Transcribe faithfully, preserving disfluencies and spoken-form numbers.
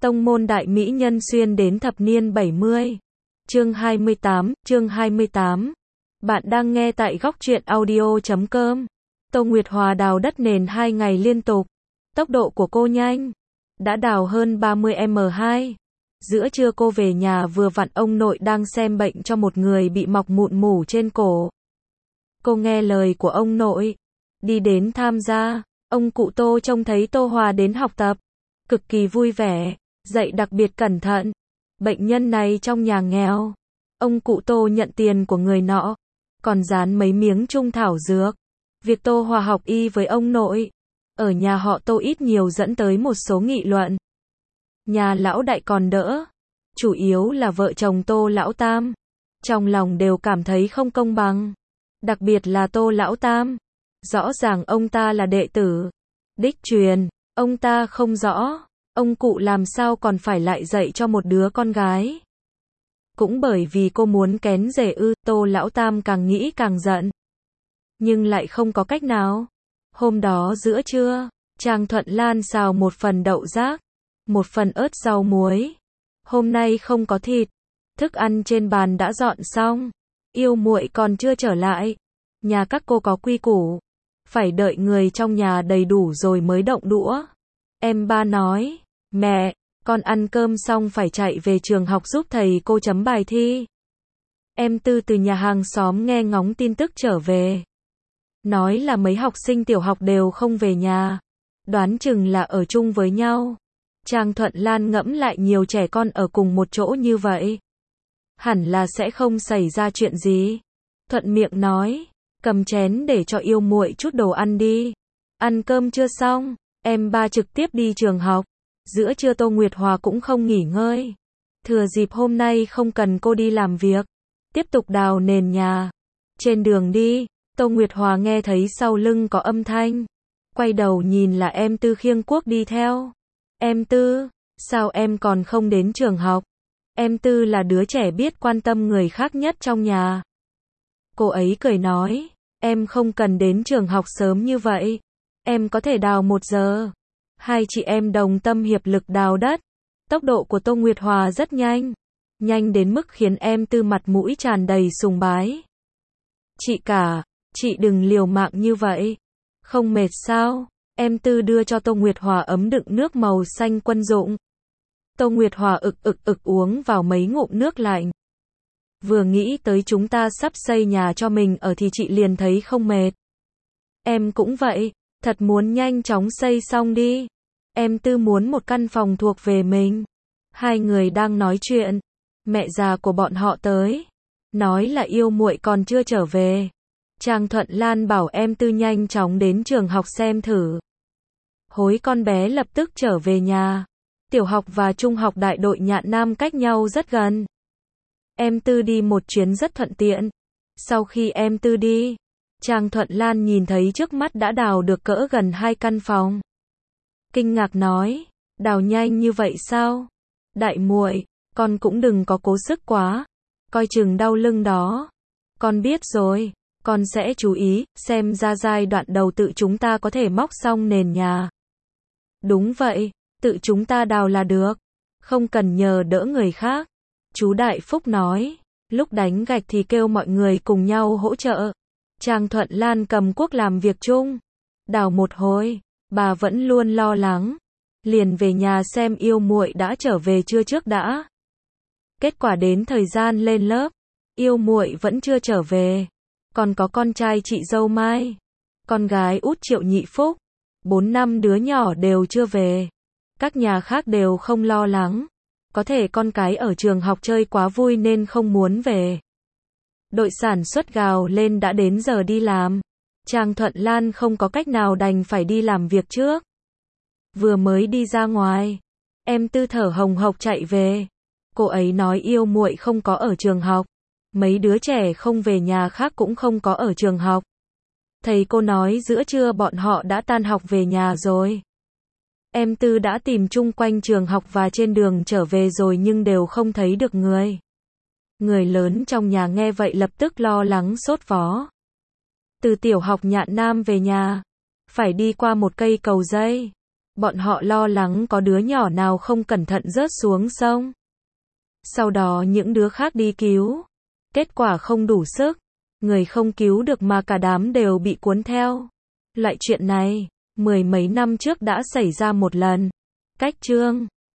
Tông môn đại mỹ nhân xuyên đến thập niên bảy mươi. Chương hai mươi tám, chương hai mươi tám. Bạn đang nghe tại góc truyện audio chấm com. Tô Nguyệt Hòa đào đất nền hai ngày liên tục. Tốc độ của cô nhanh. Đã đào hơn ba mươi mét hai. Giữa trưa cô về nhà vừa vặn ông nội đang xem bệnh cho một người bị mọc mụn mủ trên cổ. Cô nghe lời của ông nội. Đi đến tham gia. Ông cụ Tô trông thấy Tô Hòa đến học tập. Cực kỳ vui vẻ. Dạy đặc biệt cẩn thận. Bệnh nhân này trong nhà nghèo. Ông cụ Tô nhận tiền của người nọ. Còn dán mấy miếng trung thảo dược. Việc Tô Hòa học y với ông nội. Ở nhà họ Tô ít nhiều dẫn tới một số nghị luận. Nhà lão đại còn đỡ. Chủ yếu là vợ chồng Tô lão tam. Trong lòng đều cảm thấy không công bằng. Đặc biệt là Tô lão tam. Rõ ràng ông ta là đệ tử. Đích truyền. Ông ta không rõ. Ông cụ làm sao còn phải lại dạy cho một đứa con gái. Cũng bởi vì cô muốn kén rể ư, Tô lão tam càng nghĩ càng giận. Nhưng lại không có cách nào. Hôm đó giữa trưa, Trang Thuận Lan xào một phần đậu rác, một phần ớt rau muối. Hôm nay không có thịt. Thức ăn trên bàn đã dọn xong. Yêu muội còn chưa trở lại. Nhà các cô có quy củ. Phải đợi người trong nhà đầy đủ rồi mới động đũa. Em ba nói, mẹ, con ăn cơm xong phải chạy về trường học giúp thầy cô chấm bài thi. Em Tư từ nhà hàng xóm nghe ngóng tin tức trở về. Nói là mấy học sinh tiểu học đều không về nhà. Đoán chừng là ở chung với nhau. Trang Thuận Lan ngẫm lại nhiều trẻ con ở cùng một chỗ như vậy. Hẳn là sẽ không xảy ra chuyện gì. Thuận miệng nói, cầm chén để cho yêu muội chút đồ ăn đi. Ăn cơm chưa xong, em ba trực tiếp đi trường học. Giữa trưa Tô Nguyệt Hòa cũng không nghỉ ngơi. Thừa dịp hôm nay không cần cô đi làm việc. Tiếp tục đào nền nhà. Trên đường đi, Tô Nguyệt Hòa nghe thấy sau lưng có âm thanh. Quay đầu nhìn là em Tư khiêng cuốc đi theo. Em Tư, sao em còn không đến trường học? Em Tư là đứa trẻ biết quan tâm người khác nhất trong nhà. Cô ấy cười nói, em không cần đến trường học sớm như vậy. Em có thể đào một giờ. Hai chị em đồng tâm hiệp lực đào đất. Tốc độ của Tô Nguyệt Hòa rất nhanh. Nhanh đến mức khiến em Tư mặt mũi tràn đầy sùng bái. Chị cả, chị đừng liều mạng như vậy. Không mệt sao? Em Tư đưa cho Tô Nguyệt Hòa ấm đựng nước màu xanh quân dụng. Tô Nguyệt Hòa ực ực ực uống vào mấy ngụm nước lạnh. Vừa nghĩ tới chúng ta sắp xây nhà cho mình ở thì chị liền thấy không mệt. Em cũng vậy, thật muốn nhanh chóng xây xong đi. Em Tư muốn một căn phòng thuộc về mình. Hai người đang nói chuyện. Mẹ già của bọn họ tới. Nói là yêu muội còn chưa trở về. Trang Thuận Lan bảo em Tư nhanh chóng đến trường học xem thử. Hối con bé lập tức trở về nhà. Tiểu học và trung học đại đội Nhạn Nam cách nhau rất gần. Em Tư đi một chuyến rất thuận tiện. Sau khi em Tư đi, Trang Thuận Lan nhìn thấy trước mắt đã đào được cỡ gần hai căn phòng. Kinh ngạc nói, đào nhanh như vậy sao? Đại muội, con cũng đừng có cố sức quá. Coi chừng đau lưng đó. Con biết rồi, con sẽ chú ý, xem ra giai đoạn đầu tự chúng ta có thể móc xong nền nhà. Đúng vậy, tự chúng ta đào là được. Không cần nhờ đỡ người khác. Chú Đại Phúc nói, lúc đánh gạch thì kêu mọi người cùng nhau hỗ trợ. Trang Thuận Lan cầm cuốc làm việc chung. Đào một hồi, bà vẫn luôn lo lắng. Liền về nhà xem yêu muội đã trở về chưa trước đã. Kết quả đến thời gian lên lớp, yêu muội vẫn chưa trở về. Còn có con trai chị dâu Mai, con gái út Triệu Nhị Phúc, bốn năm đứa nhỏ đều chưa về. Các nhà khác đều không lo lắng. Có thể con cái ở trường học chơi quá vui nên không muốn về. Đội sản xuất gào lên đã đến giờ đi làm. Trang Thuận Lan không có cách nào đành phải đi làm việc trước. Vừa mới đi ra ngoài, em Tư thở hồng hộc chạy về. Cô ấy nói yêu muội không có ở trường học. Mấy đứa trẻ không về nhà khác cũng không có ở trường học. Thầy cô nói giữa trưa bọn họ đã tan học về nhà rồi. Em Tư đã tìm chung quanh trường học và trên đường trở về rồi nhưng đều không thấy được người. Người lớn trong nhà nghe vậy lập tức lo lắng sốt vó. Từ tiểu học Nhạn Nam về nhà, phải đi qua một cây cầu dây. Bọn họ lo lắng có đứa nhỏ nào không cẩn thận rớt xuống sông. Sau đó những đứa khác đi cứu. Kết quả không đủ sức. Người không cứu được mà cả đám đều bị cuốn theo. Loại chuyện này, mười mấy năm trước đã xảy ra một lần. Cách chương